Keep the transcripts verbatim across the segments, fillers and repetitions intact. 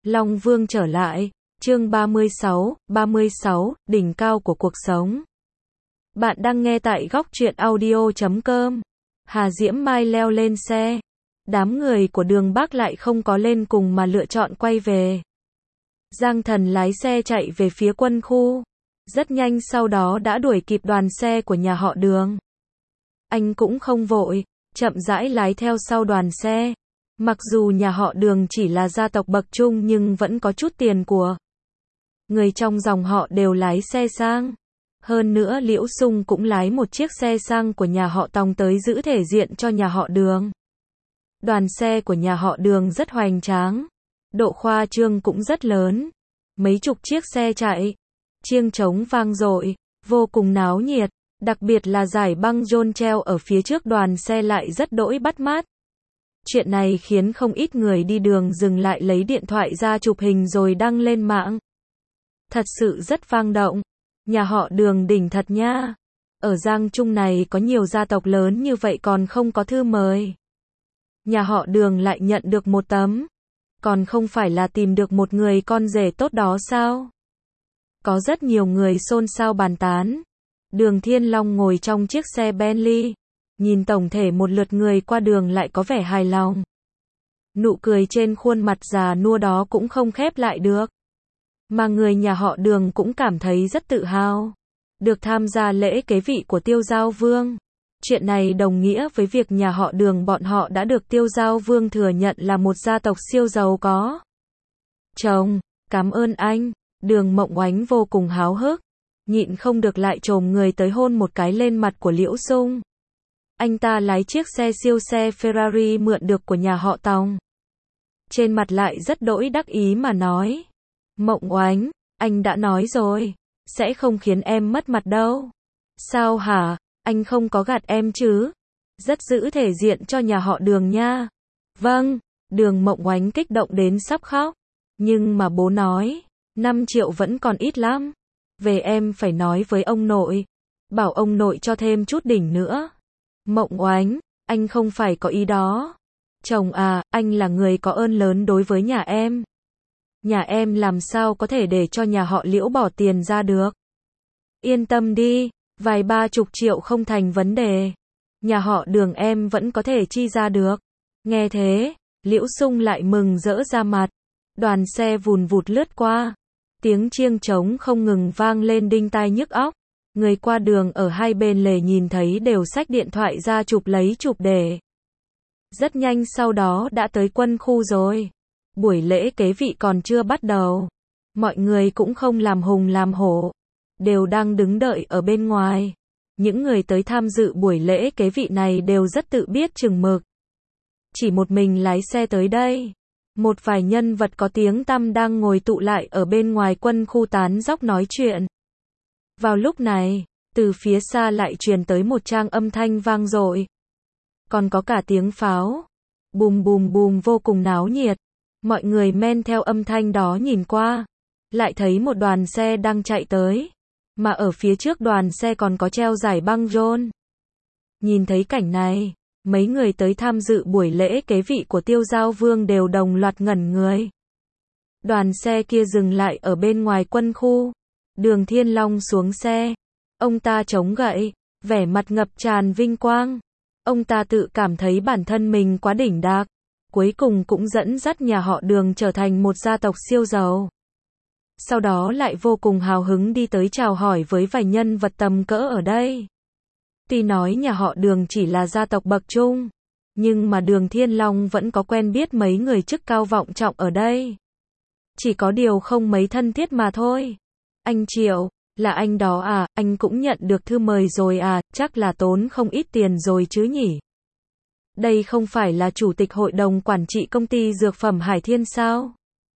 Long Vương trở lại, chương ba mươi sáu, ba mươi sáu, đỉnh cao của cuộc sống. Bạn đang nghe tại góc truyện audio chấm com. Hà Diễm Mai leo lên xe. Đám người của Đường Bắc lại không có lên cùng mà lựa chọn quay về. Giang Thần lái xe chạy về phía quân khu. Rất nhanh sau đó đã đuổi kịp đoàn xe của nhà họ Đường. Anh cũng không vội, chậm rãi lái theo sau đoàn xe. Mặc dù nhà họ Đường chỉ là gia tộc bậc trung nhưng vẫn có chút tiền của. Người trong dòng họ đều lái xe sang. Hơn nữa Liễu Sung cũng lái một chiếc xe sang của nhà họ Tòng tới giữ thể diện cho nhà họ Đường. Đoàn xe của nhà họ Đường rất hoành tráng. Độ khoa trương cũng rất lớn. Mấy chục chiếc xe chạy. Chiêng trống vang dội, vô cùng náo nhiệt. Đặc biệt là giải băng rôn treo ở phía trước đoàn xe lại rất đỗi bắt mắt. Chuyện này khiến không ít người đi đường dừng lại lấy điện thoại ra chụp hình rồi đăng lên mạng. Thật sự rất vang động. Nhà họ Đường đỉnh thật nha. Ở Giang Trung này có nhiều gia tộc lớn như vậy còn không có thư mời. Nhà họ Đường lại nhận được một tấm. Còn không phải là tìm được một người con rể tốt đó sao? Có rất nhiều người xôn xao bàn tán. Đường Thiên Long ngồi trong chiếc xe Bentley. Nhìn tổng thể một lượt người qua đường lại có vẻ hài lòng. Nụ cười trên khuôn mặt già nua đó cũng không khép lại được. Mà người nhà họ Đường cũng cảm thấy rất tự hào. Được tham gia lễ kế vị của Tiêu Giao Vương. Chuyện này đồng nghĩa với việc nhà họ Đường bọn họ đã được Tiêu Giao Vương thừa nhận là một gia tộc siêu giàu có. Chồng, cảm ơn anh. Đường Mộng Oánh vô cùng háo hức. Nhịn không được lại chồm người tới hôn một cái lên mặt của Liễu Sung. Anh ta lái chiếc xe siêu xe Ferrari mượn được của nhà họ Tòng. Trên mặt lại rất đỗi đắc ý mà nói. Mộng Oánh, anh đã nói rồi, sẽ không khiến em mất mặt đâu. Sao hả, anh không có gạt em chứ? Rất giữ thể diện cho nhà họ Đường nha. Vâng, Đường Mộng Oánh kích động đến sắp khóc. Nhưng mà bố nói, năm triệu vẫn còn ít lắm. Về em phải nói với ông nội. Bảo ông nội cho thêm chút đỉnh nữa. Mộng Oánh, anh không phải có ý đó. Chồng à, anh là người có ơn lớn đối với nhà em. Nhà em làm sao có thể để cho nhà họ Liễu bỏ tiền ra được. Yên tâm đi, vài ba chục triệu không thành vấn đề. Nhà họ Đường em vẫn có thể chi ra được. Nghe thế, Liễu Sung lại mừng rỡ ra mặt. Đoàn xe vùn vụt lướt qua. Tiếng chiêng trống không ngừng vang lên đinh tai nhức óc. Người qua đường ở hai bên lề nhìn thấy đều xách điện thoại ra chụp lấy chụp để. Rất nhanh sau đó đã tới quân khu rồi. Buổi lễ kế vị còn chưa bắt đầu. Mọi người cũng không làm hùng làm hổ. Đều đang đứng đợi ở bên ngoài. Những người tới tham dự buổi lễ kế vị này đều rất tự biết chừng mực. Chỉ một mình lái xe tới đây. Một vài nhân vật có tiếng tăm đang ngồi tụ lại ở bên ngoài quân khu tán dóc nói chuyện. Vào lúc này, từ phía xa lại truyền tới một trang âm thanh vang dội. Còn có cả tiếng pháo. Bùm bùm bùm vô cùng náo nhiệt. Mọi người men theo âm thanh đó nhìn qua. Lại thấy một đoàn xe đang chạy tới. Mà ở phía trước đoàn xe còn có treo giải băng rôn. Nhìn thấy cảnh này, mấy người tới tham dự buổi lễ kế vị của Tiêu Giao Vương đều đồng loạt ngẩn người. Đoàn xe kia dừng lại ở bên ngoài quân khu. Đường Thiên Long xuống xe. Ông ta chống gậy, vẻ mặt ngập tràn vinh quang. Ông ta tự cảm thấy bản thân mình quá đỉnh đạc. Cuối cùng cũng dẫn dắt nhà họ Đường trở thành một gia tộc siêu giàu. Sau đó lại vô cùng hào hứng đi tới chào hỏi với vài nhân vật tầm cỡ ở đây. Tuy nói nhà họ Đường chỉ là gia tộc bậc trung, nhưng mà Đường Thiên Long vẫn có quen biết mấy người chức cao vọng trọng ở đây. Chỉ có điều không mấy thân thiết mà thôi. Anh Triệu, là anh đó à, anh cũng nhận được thư mời rồi à, chắc là tốn không ít tiền rồi chứ nhỉ? Đây không phải là chủ tịch hội đồng quản trị công ty dược phẩm Hải Thiên sao?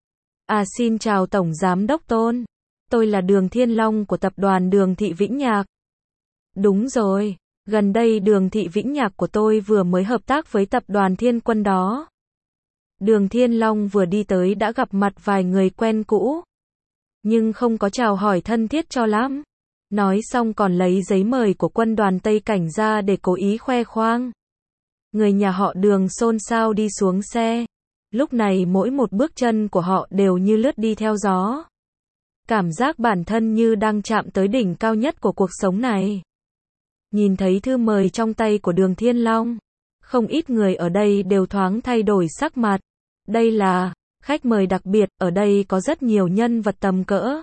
À xin chào Tổng Giám đốc Tôn. Tôi là Đường Thiên Long của tập đoàn Đường Thị Vĩnh Nhạc. Đúng rồi, gần đây Đường Thị Vĩnh Nhạc của tôi vừa mới hợp tác với tập đoàn Thiên Quân đó. Đường Thiên Long vừa đi tới đã gặp mặt vài người quen cũ. Nhưng không có chào hỏi thân thiết cho lắm. Nói xong còn lấy giấy mời của quân đoàn Tây Cảnh ra để cố ý khoe khoang. Người nhà họ Đường xôn xao đi xuống xe. Lúc này mỗi một bước chân của họ đều như lướt đi theo gió. Cảm giác bản thân như đang chạm tới đỉnh cao nhất của cuộc sống này. Nhìn thấy thư mời trong tay của Đường Thiên Long, không ít người ở đây đều thoáng thay đổi sắc mặt. Đây là khách mời đặc biệt, ở đây có rất nhiều nhân vật tầm cỡ.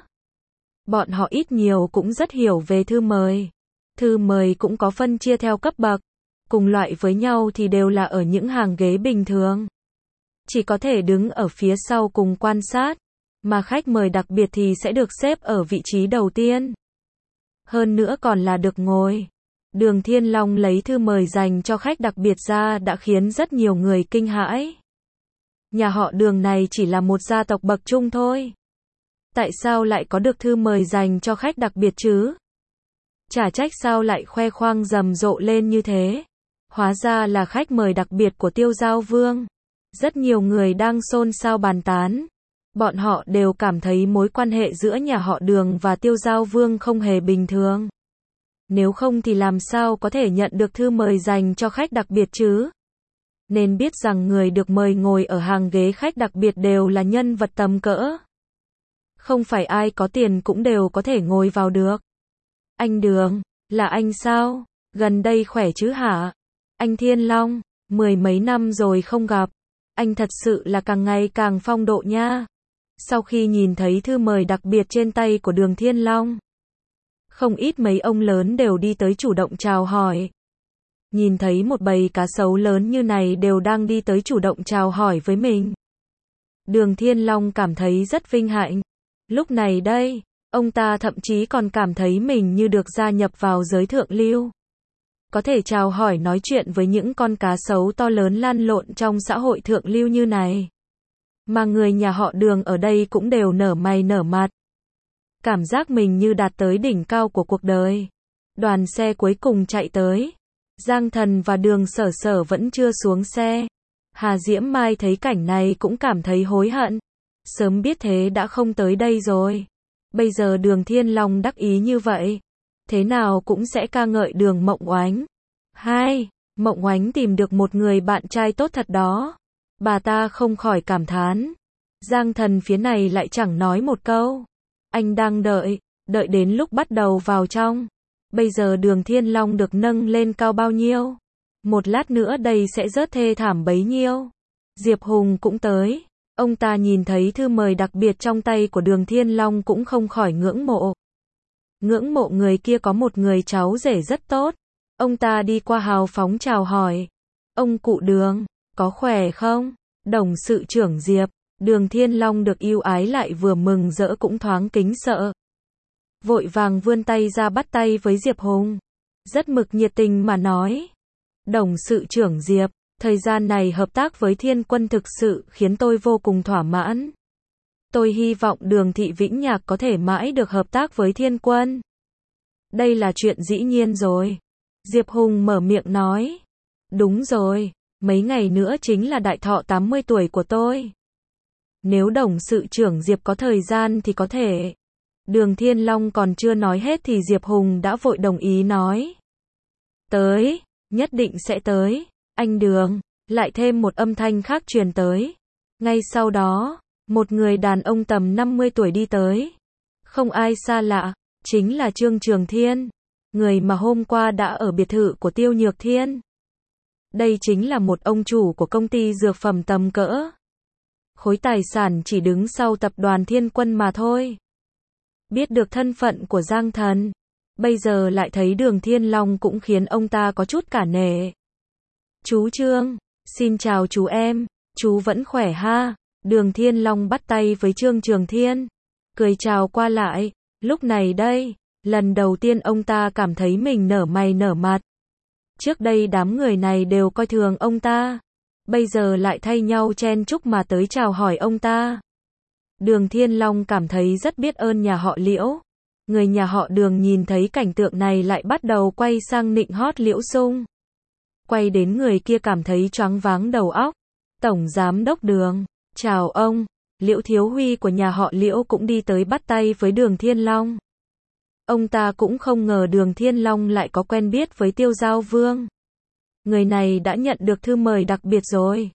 Bọn họ ít nhiều cũng rất hiểu về thư mời. Thư mời cũng có phân chia theo cấp bậc. Cùng loại với nhau thì đều là ở những hàng ghế bình thường. Chỉ có thể đứng ở phía sau cùng quan sát. Mà khách mời đặc biệt thì sẽ được xếp ở vị trí đầu tiên. Hơn nữa còn là được ngồi. Đường Thiên Long lấy thư mời dành cho khách đặc biệt ra đã khiến rất nhiều người kinh hãi. Nhà họ Đường này chỉ là một gia tộc bậc trung thôi. Tại sao lại có được thư mời dành cho khách đặc biệt chứ? Chả trách sao lại khoe khoang rầm rộ lên như thế. Hóa ra là khách mời đặc biệt của Tiêu Giao Vương. Rất nhiều người đang xôn xao bàn tán. Bọn họ đều cảm thấy mối quan hệ giữa nhà họ Đường và Tiêu Giao Vương không hề bình thường. Nếu không thì làm sao có thể nhận được thư mời dành cho khách đặc biệt chứ? Nên biết rằng người được mời ngồi ở hàng ghế khách đặc biệt đều là nhân vật tầm cỡ. Không phải ai có tiền cũng đều có thể ngồi vào được. Anh Đường, là anh sao? Gần đây khỏe chứ hả? Anh Thiên Long, mười mấy năm rồi không gặp. Anh thật sự là càng ngày càng phong độ nha. Sau khi nhìn thấy thư mời đặc biệt trên tay của Đường Thiên Long, không ít mấy ông lớn đều đi tới chủ động chào hỏi. Nhìn thấy một bầy cá sấu lớn như này đều đang đi tới chủ động chào hỏi với mình. Đường Thiên Long cảm thấy rất vinh hạnh. Lúc này đây, ông ta thậm chí còn cảm thấy mình như được gia nhập vào giới thượng lưu. Có thể chào hỏi nói chuyện với những con cá sấu to lớn lăn lộn trong xã hội thượng lưu như này. Mà người nhà họ Đường ở đây cũng đều nở mày nở mặt. Cảm giác mình như đạt tới đỉnh cao của cuộc đời. Đoàn xe cuối cùng chạy tới. Giang Thần và Đường Sở Sở vẫn chưa xuống xe. Hà Diễm Mai thấy cảnh này cũng cảm thấy hối hận. Sớm biết thế đã không tới đây rồi. Bây giờ Đường Thiên Long đắc ý như vậy. Thế nào cũng sẽ ca ngợi Đường Mộng Oánh. Hai, Mộng Oánh tìm được một người bạn trai tốt thật đó. Bà ta không khỏi cảm thán. Giang Thần phía này lại chẳng nói một câu. Anh đang đợi, đợi đến lúc bắt đầu vào trong. Bây giờ Đường Thiên Long được nâng lên cao bao nhiêu? Một lát nữa đây sẽ rớt thê thảm bấy nhiêu. Diệp Hùng cũng tới. Ông ta nhìn thấy thư mời đặc biệt trong tay của Đường Thiên Long cũng không khỏi ngưỡng mộ. Ngưỡng mộ người kia có một người cháu rể rất tốt. Ông ta đi qua hào phóng chào hỏi. Ông cụ Đường, có khỏe không? Đồng sự trưởng Diệp. Đường Thiên Long được yêu ái lại vừa mừng rỡ cũng thoáng kính sợ. Vội vàng vươn tay ra bắt tay với Diệp Hùng. Rất mực nhiệt tình mà nói. Đồng sự trưởng Diệp, thời gian này hợp tác với Thiên Quân thực sự khiến tôi vô cùng thỏa mãn. Tôi hy vọng Đường Thị Vĩnh Nhạc có thể mãi được hợp tác với Thiên Quân. Đây là chuyện dĩ nhiên rồi. Diệp Hùng mở miệng nói. Đúng rồi, mấy ngày nữa chính là đại thọ tám mươi tuổi của tôi. Nếu đồng sự trưởng Diệp có thời gian thì có thể. Đường Thiên Long còn chưa nói hết thì Diệp Hùng đã vội đồng ý nói. Tới, nhất định sẽ tới. Anh Đường, lại thêm một âm thanh khác truyền tới. Ngay sau đó, một người đàn ông tầm năm mươi tuổi đi tới. Không ai xa lạ, chính là Trương Trường Thiên. Người mà hôm qua đã ở biệt thự của Tiêu Nhược Thiên. Đây chính là một ông chủ của công ty dược phẩm tầm cỡ. Khối tài sản chỉ đứng sau tập đoàn Thiên Quân mà thôi. Biết được thân phận của Giang Thần, bây giờ lại thấy Đường Thiên Long cũng khiến ông ta có chút cả nể. Chú Trương, xin chào chú em, chú vẫn khỏe ha? Đường Thiên Long bắt tay với Trương Trường Thiên, cười chào qua lại. Lúc này đây, lần đầu tiên ông ta cảm thấy mình nở mày nở mặt. Trước đây đám người này đều coi thường ông ta. Bây giờ lại thay nhau chen chúc mà tới chào hỏi ông ta. Đường Thiên Long cảm thấy rất biết ơn nhà họ Liễu. Người nhà họ Đường nhìn thấy cảnh tượng này lại bắt đầu quay sang nịnh hót Liễu Sung. Quay đến người kia cảm thấy choáng váng đầu óc. Tổng giám đốc Đường, chào ông. Liễu Thiếu Huy của nhà họ Liễu cũng đi tới bắt tay với Đường Thiên Long. Ông ta cũng không ngờ Đường Thiên Long lại có quen biết với Tiêu Giao Vương. Người này đã nhận được thư mời đặc biệt rồi.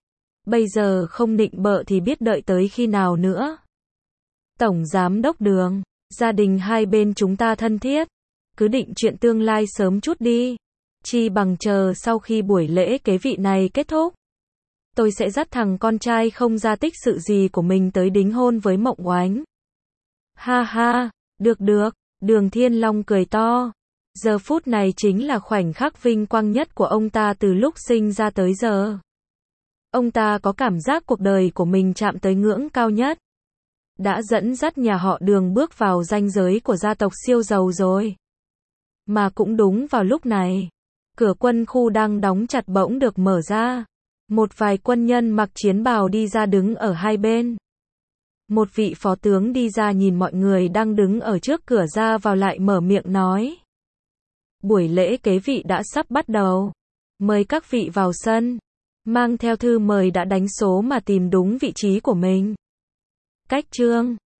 Bây giờ không định bợ thì biết đợi tới khi nào nữa. Tổng Giám đốc Đường, gia đình hai bên chúng ta thân thiết, cứ định chuyện tương lai sớm chút đi. Chi bằng chờ sau khi buổi lễ kế vị này kết thúc. Tôi sẽ dắt thằng con trai không ra tích sự gì của mình tới đính hôn với Mộng Oánh. Ha ha, được được, Đường Thiên Long cười to. Giờ phút này chính là khoảnh khắc vinh quang nhất của ông ta từ lúc sinh ra tới giờ. Ông ta có cảm giác cuộc đời của mình chạm tới ngưỡng cao nhất. Đã dẫn dắt nhà họ Đường bước vào ranh giới của gia tộc siêu giàu rồi. Mà cũng đúng vào lúc này, cửa quân khu đang đóng chặt bỗng được mở ra. Một vài quân nhân mặc chiến bào đi ra đứng ở hai bên. Một vị phó tướng đi ra nhìn mọi người đang đứng ở trước cửa ra vào lại mở miệng nói. Buổi lễ kế vị đã sắp bắt đầu. Mời các vị vào sân. Mang theo thư mời đã đánh số mà tìm đúng vị trí của mình. Cách chương